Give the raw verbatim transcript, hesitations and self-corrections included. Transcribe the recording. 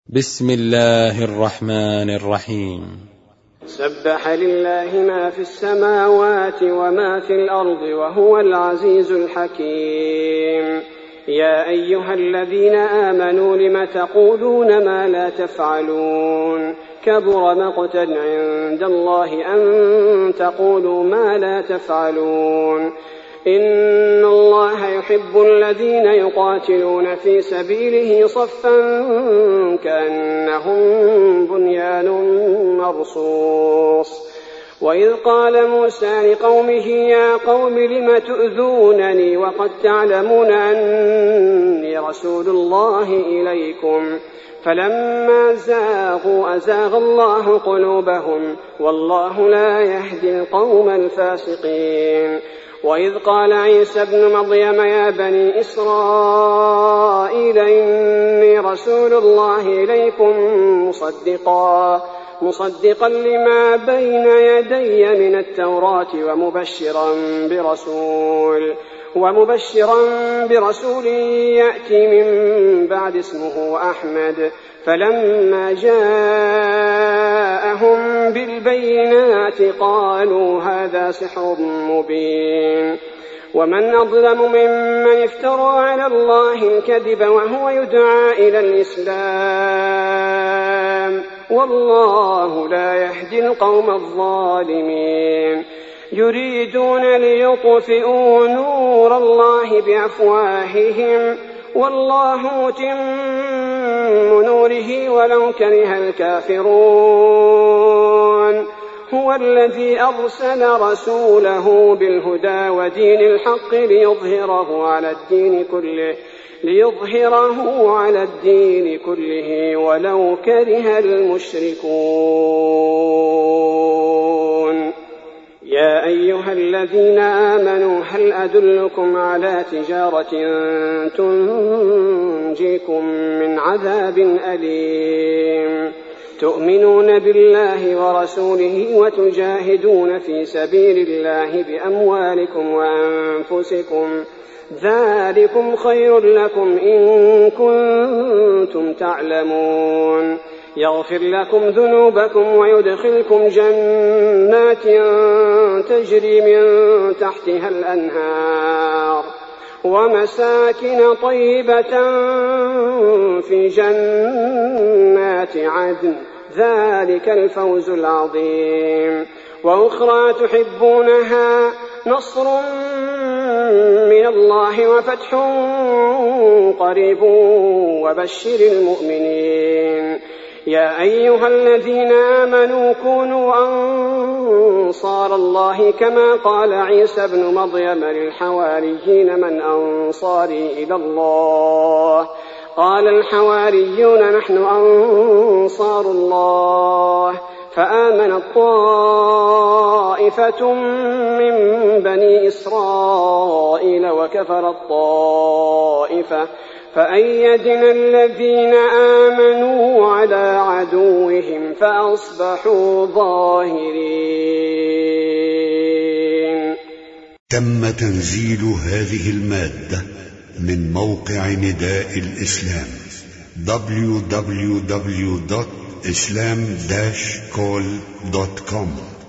بسم الله الرحمن الرحيم. سبح لله ما في السماوات وما في الأرض وهو العزيز الحكيم. يا أيها الذين آمنوا لم تقولون ما لا تفعلون كبر مقتا عند الله أن تقولوا ما لا تفعلون. إن الله يحب الذين يقاتلون في سبيله صفا كأنهم بنيان مرصوص. وإذ قال موسى لقومه يا قوم لم تؤذونني وقد تعلمون أني رسول الله إليكم فلما زاغوا أزاغ الله قلوبهم والله لا يهدي القوم الفاسقين. وإذ قال عيسى ابن مريم يا بني إسرائيل إني رسول الله إليكم مصدقا مصدقا لما بين يدي من التوراة ومبشرا برسول ومبشرا برسول يأتي من بعد اسمه أحمد. فلما جاءهم بالبينات قالوا هذا سحر مبين. ومن أظلم ممن افترى على الله الكذب وهو يدعى إلى الإسلام والله لا يهدي القوم الظالمين. يريدون ليطفئوا نور الله بأفواههم والله متم نوره ولو كره الكافرون. هو الذي أرسل رسوله بالهدى ودين الحق ليظهره على الدين كله ليظهره على الدين كله ولو كره المشركون. يا أيها الذين آمنوا هل أدلكم على تجارة تنجيكم من عذاب أليم تؤمنون بالله ورسوله وتجاهدون في سبيل الله بأموالكم وأنفسكم ذلكم خير لكم إن كنتم تعلمون. يغفر لكم ذنوبكم ويدخلكم جنات تجري من تحتها الأنهار ومساكن طيبة في جنات عدن ذلك الفوز العظيم. وأخرى تحبونها نصر من الله وفتح قريب وبشر المؤمنين. يا أيها الذين آمنوا كونوا أنصار الله كما قال عيسى ابن مريم للحواريين من أنصاري إلى الله قال الحواريون نحن أنصار الله. فآمنت طائفة من بني إسرائيل وكفرت طائفة فأيدنا الذين آمنوا على عدوهم فأصبحوا ظاهرين. تم تنزيل هذه المادة من موقع نداء الإسلام دبليو دبليو دبليو دوت إسلام داش كول دوت كوم.